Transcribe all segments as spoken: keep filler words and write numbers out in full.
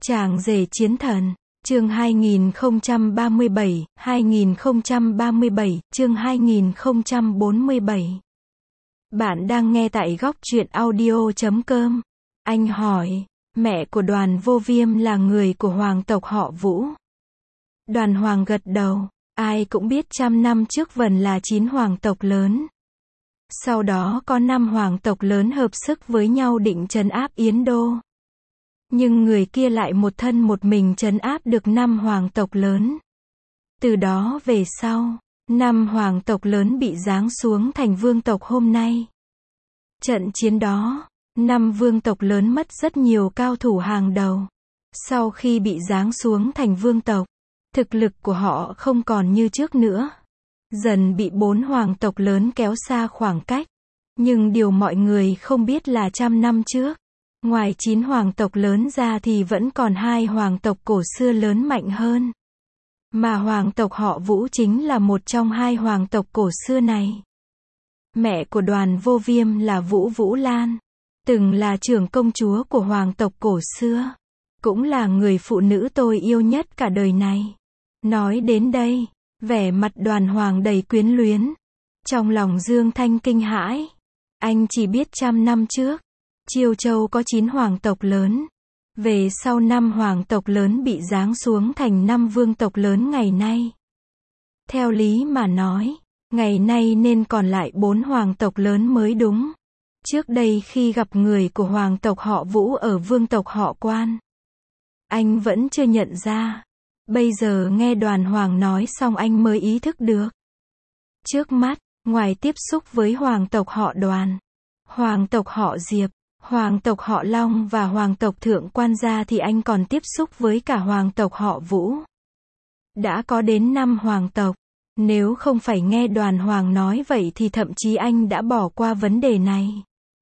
Chàng rể chiến thần, chương hai nghìn không trăm ba mươi bảy, hai nghìn không trăm ba mươi bảy, chương hai nghìn không trăm bốn mươi bảy. Bạn đang nghe tại góc truyện audio chấm com. Anh hỏi, mẹ của Đoàn Vô Viêm là người của hoàng tộc họ Vũ. Đoàn Hoàng gật đầu, ai cũng biết trăm năm trước Vân là chín hoàng tộc lớn. Sau đó có năm hoàng tộc lớn hợp sức với nhau định trấn áp Yến Đô. Nhưng người kia lại một thân một mình trấn áp được năm hoàng tộc lớn. Từ đó về sau, năm hoàng tộc lớn bị giáng xuống thành vương tộc hôm nay. Trận chiến đó, năm vương tộc lớn mất rất nhiều cao thủ hàng đầu. Sau khi bị giáng xuống thành vương tộc, thực lực của họ không còn như trước nữa. Dần bị bốn hoàng tộc lớn kéo xa khoảng cách. Nhưng điều mọi người không biết là trăm năm trước, ngoài chín hoàng tộc lớn ra thì vẫn còn hai hoàng tộc cổ xưa lớn mạnh hơn. Mà hoàng tộc họ Vũ chính là một trong hai hoàng tộc cổ xưa này. Mẹ của Đoàn Vô Viêm là Vũ Vũ Lan, từng là trưởng công chúa của hoàng tộc cổ xưa, cũng là người phụ nữ tôi yêu nhất cả đời này. Nói đến đây, vẻ mặt Đoàn Hoàng đầy quyến luyến. Trong lòng Dương Thanh kinh hãi. Anh chỉ biết trăm năm trước, Chiêu Châu có chín hoàng tộc lớn. Về sau năm hoàng tộc lớn bị giáng xuống thành năm vương tộc lớn ngày nay. Theo lý mà nói, ngày nay nên còn lại bốn hoàng tộc lớn mới đúng. Trước đây khi gặp người của hoàng tộc họ Vũ ở vương tộc họ Quan, anh vẫn chưa nhận ra. Bây giờ nghe Đoàn Hoàng nói xong anh mới ý thức được. Trước mắt, ngoài tiếp xúc với hoàng tộc họ Đoàn, hoàng tộc họ Diệp, hoàng tộc họ Long và hoàng tộc Thượng Quan gia thì anh còn tiếp xúc với cả hoàng tộc họ Vũ. Đã có đến năm hoàng tộc. Nếu không phải nghe Đoàn Hoàng nói vậy thì thậm chí anh đã bỏ qua vấn đề này.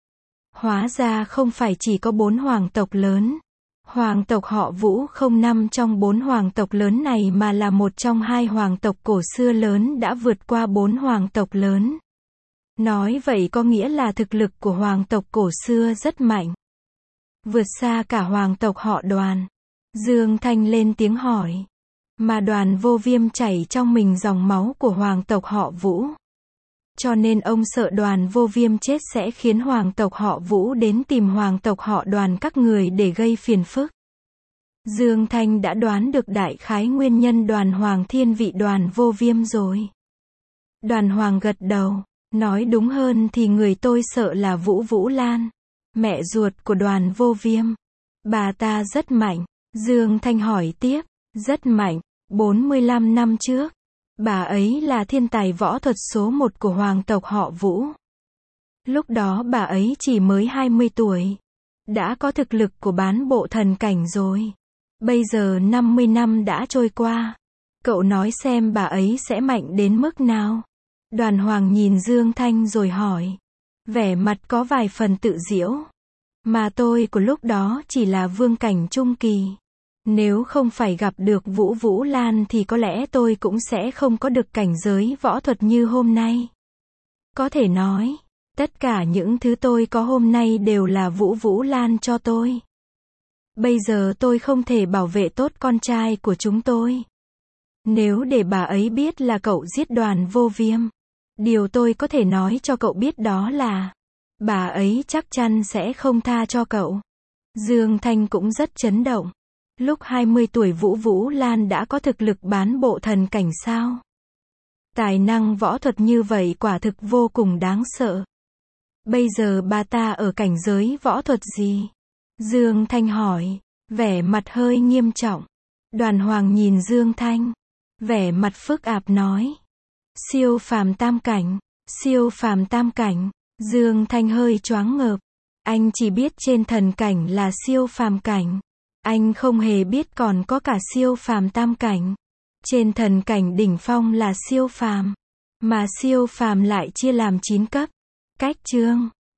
Hóa ra không phải chỉ có bốn hoàng tộc lớn. Hoàng tộc họ Vũ không nằm trong bốn hoàng tộc lớn này mà là một trong hai hoàng tộc cổ xưa lớn đã vượt qua bốn hoàng tộc lớn. Nói vậy có nghĩa là thực lực của hoàng tộc cổ xưa rất mạnh. Vượt xa cả hoàng tộc họ Đoàn. Dương Thanh lên tiếng hỏi. Mà Đoàn Vô Viêm chảy trong mình dòng máu của hoàng tộc họ Vũ. Cho nên ông sợ Đoàn Vô Viêm chết sẽ khiến hoàng tộc họ Vũ đến tìm hoàng tộc họ Đoàn các người để gây phiền phức. Dương Thanh đã đoán được đại khái nguyên nhân Đoàn Hoàng thiên vị Đoàn Vô Viêm rồi. Đoàn Hoàng gật đầu, nói đúng hơn thì người tôi sợ là Vũ Vũ Lan, mẹ ruột của Đoàn Vô Viêm. Bà ta rất mạnh. Dương Thanh hỏi tiếp, rất mạnh, bốn mươi lăm năm trước. Bà ấy là thiên tài võ thuật số một của hoàng tộc họ Vũ. Lúc đó bà ấy chỉ mới hai mươi tuổi. Đã có thực lực của bán bộ thần cảnh rồi. Bây giờ năm mươi năm đã trôi qua. Cậu nói xem bà ấy sẽ mạnh đến mức nào? Đoàn Hoàng nhìn Dương Thanh rồi hỏi. Vẻ mặt có vài phần tự giễu. Mà tôi của lúc đó chỉ là vương cảnh trung kỳ. Nếu không phải gặp được Vũ Vũ Lan thì có lẽ tôi cũng sẽ không có được cảnh giới võ thuật như hôm nay. Có thể nói, tất cả những thứ tôi có hôm nay đều là Vũ Vũ Lan cho tôi. Bây giờ tôi không thể bảo vệ tốt con trai của chúng tôi. Nếu để bà ấy biết là cậu giết Đoàn Vô Viêm, điều tôi có thể nói cho cậu biết đó là, bà ấy chắc chắn sẽ không tha cho cậu. Dương Thanh cũng rất chấn động. Lúc hai mươi tuổi Vũ Vũ Lan đã có thực lực bán bộ thần cảnh sao? Tài năng võ thuật như vậy quả thực vô cùng đáng sợ. Bây giờ bà ta ở cảnh giới võ thuật gì? Dương Thanh hỏi, vẻ mặt hơi nghiêm trọng. Đoàn Hoàng nhìn Dương Thanh, vẻ mặt phức tạp nói. Siêu phàm tam cảnh, siêu phàm tam cảnh. Dương Thanh hơi choáng ngợp. Anh chỉ biết trên thần cảnh là siêu phàm cảnh. Anh không hề biết còn có cả siêu phàm tam cảnh. Trên thần cảnh đỉnh phong là siêu phàm, mà siêu phàm lại chia làm chín cấp. Cách chương